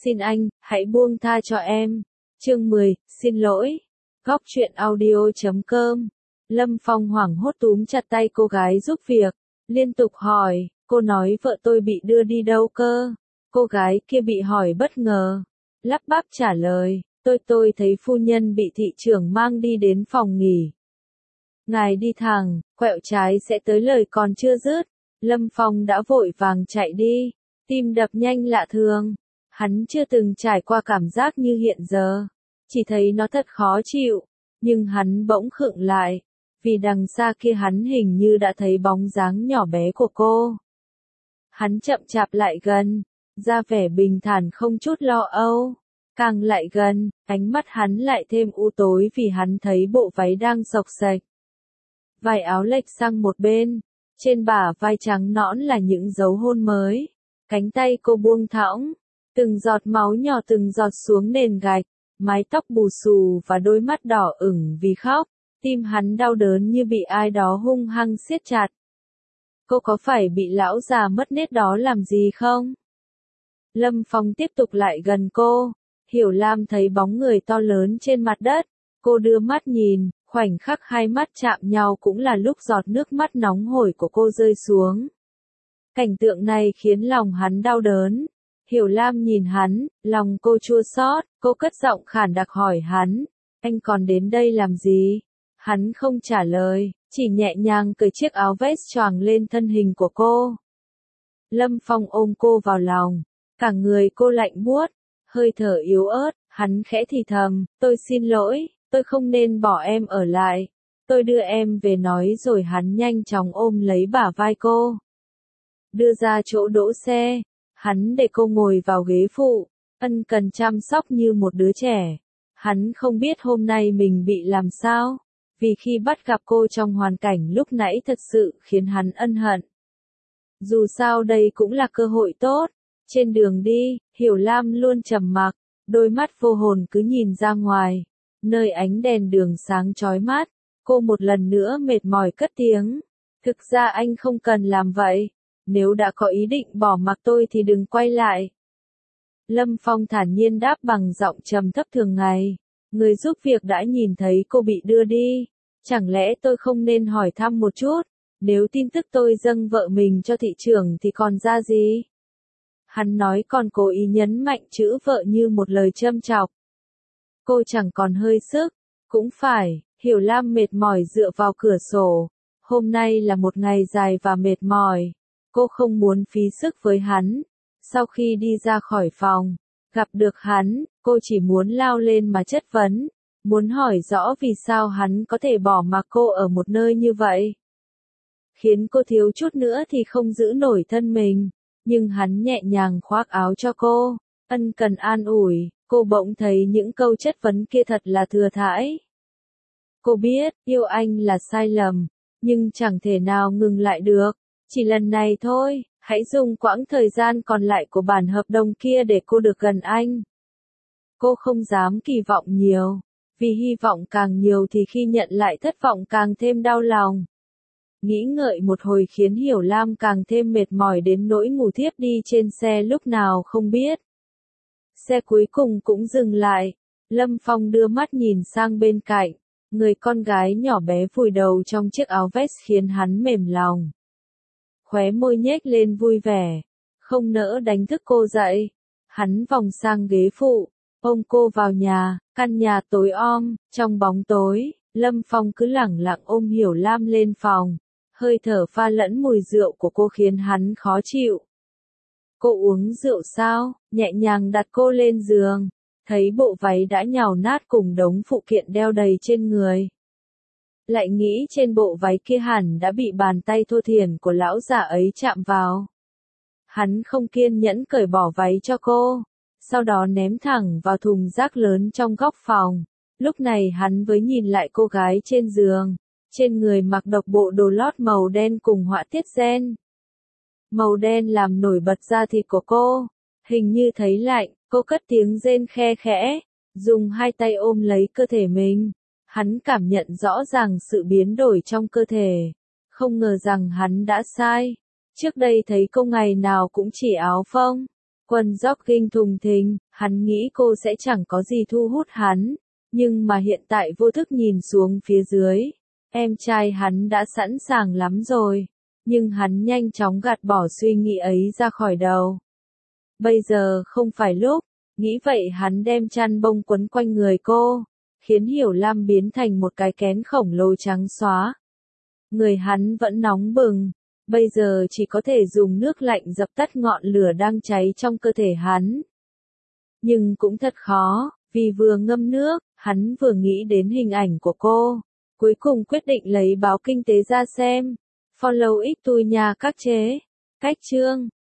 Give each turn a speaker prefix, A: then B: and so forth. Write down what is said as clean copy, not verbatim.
A: Xin anh, hãy buông tha cho em. Chương 10, xin lỗi. Góc truyện audio.com. Lâm Phong hoảng hốt túm chặt tay cô gái giúp việc, liên tục hỏi, cô nói vợ tôi bị đưa đi đâu cơ? Cô gái kia bị hỏi bất ngờ, lắp bắp trả lời, tôi thấy phu nhân bị thị trưởng mang đi đến phòng nghỉ. Ngài đi thẳng, quẹo trái sẽ tới, lời còn chưa dứt, Lâm Phong đã vội vàng chạy đi, tim đập nhanh lạ thường. Hắn chưa từng trải qua cảm giác như hiện giờ, chỉ thấy nó thật khó chịu, nhưng hắn bỗng khựng lại, vì đằng xa kia hắn hình như đã thấy bóng dáng nhỏ bé của cô. Hắn chậm chạp lại gần, ra vẻ bình thản không chút lo âu, càng lại gần, ánh mắt hắn lại thêm u tối vì hắn thấy bộ váy đang xộc xệch. Vải áo lệch sang một bên, trên bả vai trắng nõn là những dấu hôn mới, cánh tay cô buông thõng. Từng giọt máu nhỏ từng giọt xuống nền gạch, mái tóc bù xù và đôi mắt đỏ ửng vì khóc, tim hắn đau đớn như bị ai đó hung hăng siết chặt. Cô có phải bị lão già mất nết đó làm gì không? Lâm Phong tiếp tục lại gần cô, Hiểu Lam thấy bóng người to lớn trên mặt đất, cô đưa mắt nhìn, khoảnh khắc hai mắt chạm nhau cũng là lúc giọt nước mắt nóng hổi của cô rơi xuống. Cảnh tượng này khiến lòng hắn đau đớn. Hiểu Lam nhìn hắn, lòng cô chua xót, cô cất giọng khản đặc hỏi hắn, anh còn đến đây làm gì? Hắn không trả lời, chỉ nhẹ nhàng cởi chiếc áo vest choàng lên thân hình của cô. Lâm Phong ôm cô vào lòng, cả người cô lạnh buốt, hơi thở yếu ớt, hắn khẽ thì thầm, tôi xin lỗi, tôi không nên bỏ em ở lại, tôi đưa em về nói rồi hắn nhanh chóng ôm lấy bả vai cô. Đưa ra chỗ đỗ xe. Hắn để cô ngồi vào ghế phụ, ân cần chăm sóc như một đứa trẻ. Hắn không biết hôm nay mình bị làm sao, vì khi bắt gặp cô trong hoàn cảnh lúc nãy thật sự khiến hắn ân hận. Dù sao đây cũng là cơ hội tốt. Trên đường đi, Hiểu Lam luôn trầm mặc, đôi mắt vô hồn cứ nhìn ra ngoài, nơi ánh đèn đường sáng chói mắt. Cô một lần nữa mệt mỏi cất tiếng, thực ra anh không cần làm vậy. Nếu đã có ý định bỏ mặc tôi thì đừng quay lại. Lâm Phong thản nhiên đáp bằng giọng trầm thấp thường ngày. Người giúp việc đã nhìn thấy cô bị đưa đi. Chẳng lẽ tôi không nên hỏi thăm một chút? Nếu tin tức tôi dâng vợ mình cho thị trưởng thì còn ra gì? Hắn nói còn cố ý nhấn mạnh chữ vợ như một lời châm chọc. Cô chẳng còn hơi sức. Cũng phải, Hiểu Lam mệt mỏi dựa vào cửa sổ. Hôm nay là một ngày dài và mệt mỏi. Cô không muốn phí sức với hắn. Sau khi đi ra khỏi phòng, gặp được hắn, cô chỉ muốn lao lên mà chất vấn, muốn hỏi rõ vì sao hắn có thể bỏ mặc cô ở một nơi như vậy. Khiến cô thiếu chút nữa thì không giữ nổi thân mình, nhưng hắn nhẹ nhàng khoác áo cho cô, ân cần an ủi, cô bỗng thấy những câu chất vấn kia thật là thừa thãi. Cô biết, yêu anh là sai lầm, nhưng chẳng thể nào ngừng lại được. Chỉ lần này thôi, hãy dùng quãng thời gian còn lại của bản hợp đồng kia để cô được gần anh. Cô không dám kỳ vọng nhiều, vì hy vọng càng nhiều thì khi nhận lại thất vọng càng thêm đau lòng. Nghĩ ngợi một hồi khiến Hiểu Lam càng thêm mệt mỏi đến nỗi ngủ thiếp đi trên xe lúc nào không biết. Xe cuối cùng cũng dừng lại, Lâm Phong đưa mắt nhìn sang bên cạnh, người con gái nhỏ bé vùi đầu trong chiếc áo vest khiến hắn mềm lòng. Khóe môi nhếch lên vui vẻ, không nỡ đánh thức cô dậy. Hắn vòng sang ghế phụ, ôm cô vào nhà, căn nhà tối om, trong bóng tối, Lâm Phong cứ lẳng lặng ôm Hiểu Lam lên phòng. Hơi thở pha lẫn mùi rượu của cô khiến hắn khó chịu. Cô uống rượu sao? Nhẹ nhàng đặt cô lên giường, thấy bộ váy đã nhàu nát cùng đống phụ kiện đeo đầy trên người. Lại nghĩ trên bộ váy kia hẳn đã bị bàn tay thô thiển của lão già ấy chạm vào. Hắn không kiên nhẫn cởi bỏ váy cho cô, sau đó ném thẳng vào thùng rác lớn trong góc phòng. Lúc này hắn mới nhìn lại cô gái trên giường, trên người mặc độc bộ đồ lót màu đen cùng họa tiết ren. Màu đen làm nổi bật da thịt của cô, hình như thấy lạnh, cô cất tiếng rên khe khẽ, dùng hai tay ôm lấy cơ thể mình. Hắn cảm nhận rõ ràng sự biến đổi trong cơ thể, không ngờ rằng hắn đã sai. Trước đây thấy cô ngày nào cũng chỉ áo phông, Quân jogging thùng thình, hắn nghĩ cô sẽ chẳng có gì thu hút hắn, nhưng mà hiện tại vô thức nhìn xuống phía dưới, em trai hắn đã sẵn sàng lắm rồi, nhưng hắn nhanh chóng gạt bỏ suy nghĩ ấy ra khỏi đầu. Bây giờ không phải lúc, nghĩ vậy hắn đem chăn bông quấn quanh người cô, khiến Hiểu Lam biến thành một cái kén khổng lồ trắng xóa. Người hắn vẫn nóng bừng, bây giờ chỉ có thể dùng nước lạnh dập tắt ngọn lửa đang cháy trong cơ thể hắn. Nhưng cũng thật khó, vì vừa ngâm nước, hắn vừa nghĩ đến hình ảnh của cô. Cuối cùng quyết định lấy báo kinh tế ra xem. Follow ít tôi nhà các chế. Cách chương.